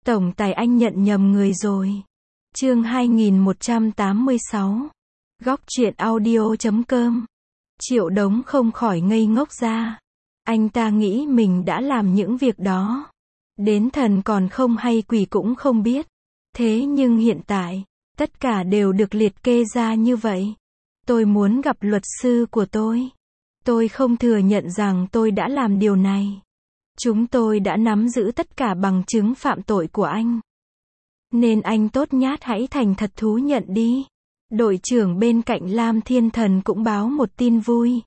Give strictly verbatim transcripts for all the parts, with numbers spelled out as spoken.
Tổng tài anh nhận nhầm người rồi. Chương hai nghìn một trăm tám mươi sáu. Góc truyện audio chấm com. Triệu Đống không khỏi ngây ngốc ra. Anh ta nghĩ mình đã làm những việc đó. Đến thần còn không hay quỷ cũng không biết. Thế nhưng hiện tại, tất cả đều được liệt kê ra như vậy. Tôi muốn gặp luật sư của tôi. Tôi không thừa nhận rằng tôi đã làm điều này. Chúng tôi đã nắm giữ tất cả bằng chứng phạm tội của anh. Nên anh tốt nhát hãy thành thật thú nhận đi. Đội trưởng bên cạnh Lam Thiên Thần cũng báo một tin vui.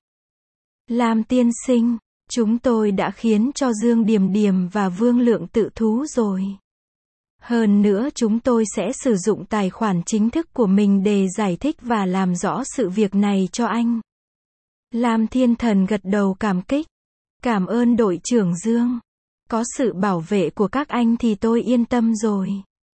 Lam tiên sinh, chúng tôi đã khiến cho Dương Điềm Điềm và Vương Lượng tự thú rồi. Hơn nữa chúng tôi sẽ sử dụng tài khoản chính thức của mình để giải thích và làm rõ sự việc này cho anh. Lam Thiên Thần gật đầu cảm kích. Cảm ơn đội trưởng Dương. Có sự bảo vệ của các anh thì tôi yên tâm rồi.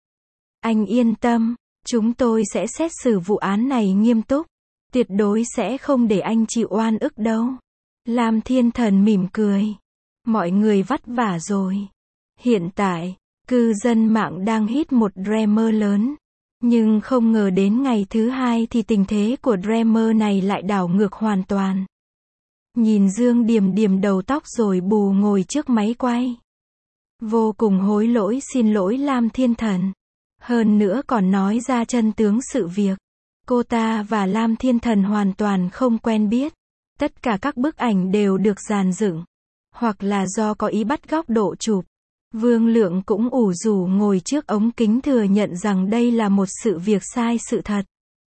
Anh yên tâm, chúng tôi sẽ xét xử vụ án này nghiêm túc. Tuyệt đối sẽ không để anh chịu oan ức đâu. Lam Thiên Thần mỉm cười. Mọi người vất vả rồi. Hiện tại, cư dân mạng đang hit một drama lớn. Nhưng không ngờ đến ngày thứ hai thì tình thế của drama này lại đảo ngược hoàn toàn. Nhìn Dương Điềm Điềm đầu tóc rồi bù ngồi trước máy quay. Vô cùng hối lỗi xin lỗi Lam Thiên Thần. Hơn nữa còn nói ra chân tướng sự việc. Cô ta và Lam Thiên Thần hoàn toàn không quen biết. Tất cả các bức ảnh đều được dàn dựng. Hoặc là do có ý bắt góc độ chụp. Vương Lượng cũng ủ rủ ngồi trước ống kính thừa nhận rằng đây là một sự việc sai sự thật.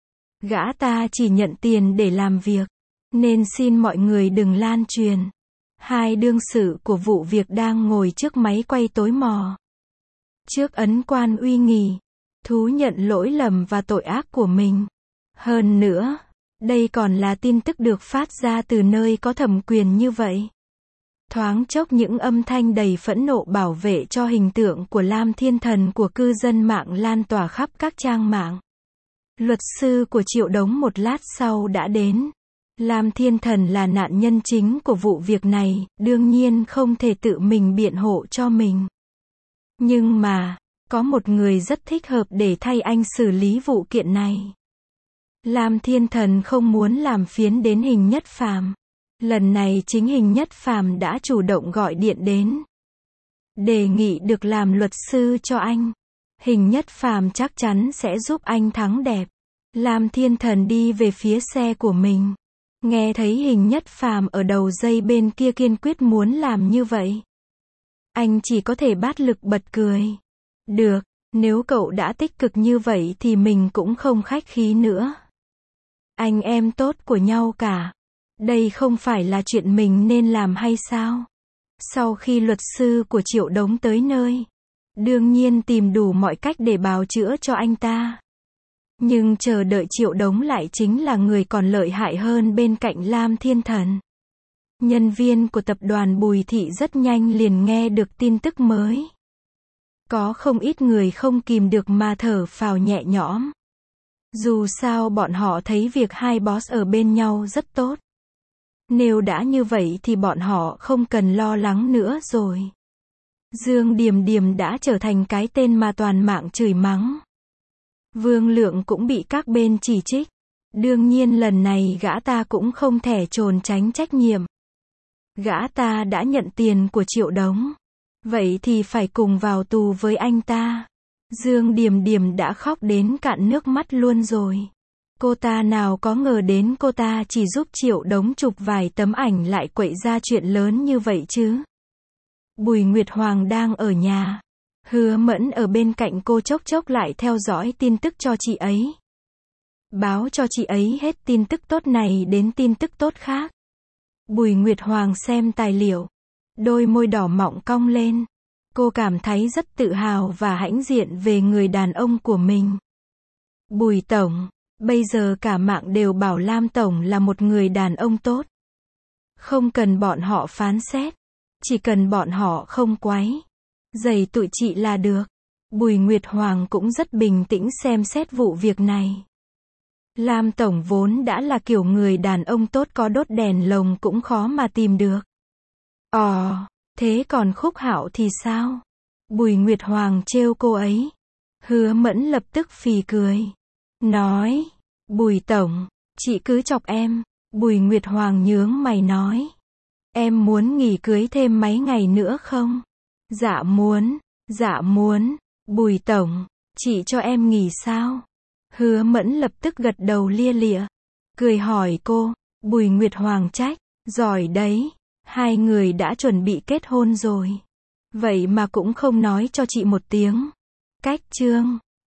Gã ta chỉ nhận tiền để làm việc. Nên xin mọi người đừng lan truyền. Hai đương sự của vụ việc đang ngồi trước máy quay tối mò. Trước ấn quan uy nghi, thú nhận lỗi lầm và tội ác của mình. Hơn nữa, đây còn là tin tức được phát ra từ nơi có thẩm quyền như vậy. Thoáng chốc những âm thanh đầy phẫn nộ bảo vệ cho hình tượng của Lam Thiên Thần của cư dân mạng lan tỏa khắp các trang mạng. Luật sư của Triệu Đống một lát sau đã đến. Lam Thiên Thần là nạn nhân chính của vụ việc này, đương nhiên không thể tự mình biện hộ cho mình. Nhưng mà, có một người rất thích hợp để thay anh xử lý vụ kiện này. Lam Thiên Thần không muốn làm phiến đến Hình Nhất Phàm. Lần này chính Hình Nhất Phàm đã chủ động gọi điện đến. Đề nghị được làm luật sư cho anh. Hình Nhất Phàm chắc chắn sẽ giúp anh thắng đẹp. Lam Thiên Thần đi về phía xe của mình. Nghe thấy Hình Nhất Phàm ở đầu dây bên kia kiên quyết muốn làm như vậy. Anh chỉ có thể bát lực bật cười. Được, nếu cậu đã tích cực như vậy thì mình cũng không khách khí nữa. Anh em tốt của nhau cả. Đây không phải là chuyện mình nên làm hay sao? Sau khi luật sư của Triệu Đống tới nơi, đương nhiên tìm đủ mọi cách để bào chữa cho anh ta. Nhưng chờ đợi Triệu Đống lại chính là người còn lợi hại hơn bên cạnh Lam Thiên Thần. Nhân viên của tập đoàn Bùi Thị rất nhanh liền nghe được tin tức mới. Có không ít người không kìm được mà thở phào nhẹ nhõm. Dù sao bọn họ thấy việc hai boss ở bên nhau rất tốt. Nếu đã như vậy thì bọn họ không cần lo lắng nữa rồi. Dương Điềm Điềm đã trở thành cái tên mà toàn mạng chửi mắng. Vương Lượng cũng bị các bên chỉ trích. Đương nhiên lần này gã ta cũng không thể trốn tránh trách nhiệm. Gã ta đã nhận tiền của Triệu Đống. Vậy thì phải cùng vào tù với anh ta. Dương Điềm Điềm đã khóc đến cạn nước mắt luôn rồi. Cô ta nào có ngờ đến cô ta chỉ giúp Triệu Đống chụp vài tấm ảnh lại quậy ra chuyện lớn như vậy chứ. Bùi Nguyệt Hoàng đang ở nhà. Hứa Mẫn ở bên cạnh cô chốc chốc lại theo dõi tin tức cho chị ấy. Báo cho chị ấy hết tin tức tốt này đến tin tức tốt khác. Bùi Nguyệt Hoàng xem tài liệu. Đôi môi đỏ mọng cong lên. Cô cảm thấy rất tự hào và hãnh diện về người đàn ông của mình. Bùi Tổng, bây giờ cả mạng đều bảo Lam Tổng là một người đàn ông tốt. Không cần bọn họ phán xét. Chỉ cần bọn họ không quấy rầy tụi chị là được. Bùi Nguyệt Hoàng cũng rất bình tĩnh xem xét vụ việc này. Lam Tổng vốn đã là kiểu người đàn ông tốt có đốt đèn lồng cũng khó mà tìm được. Ồ, thế còn Khúc Hạo thì sao? Bùi Nguyệt Hoàng trêu cô ấy. Hứa Mẫn lập tức phì cười. Nói, Bùi Tổng, chị cứ chọc em. Bùi Nguyệt Hoàng nhướng mày nói. Em muốn nghỉ cưới thêm mấy ngày nữa không? Dạ muốn, dạ muốn. Bùi Tổng, chị cho em nghỉ sao? Hứa Mẫn lập tức gật đầu lia lịa. Cười hỏi cô, Bùi Nguyệt Hoàng trách. Giỏi đấy, hai người đã chuẩn bị kết hôn rồi. Vậy mà cũng không nói cho chị một tiếng. Cách chương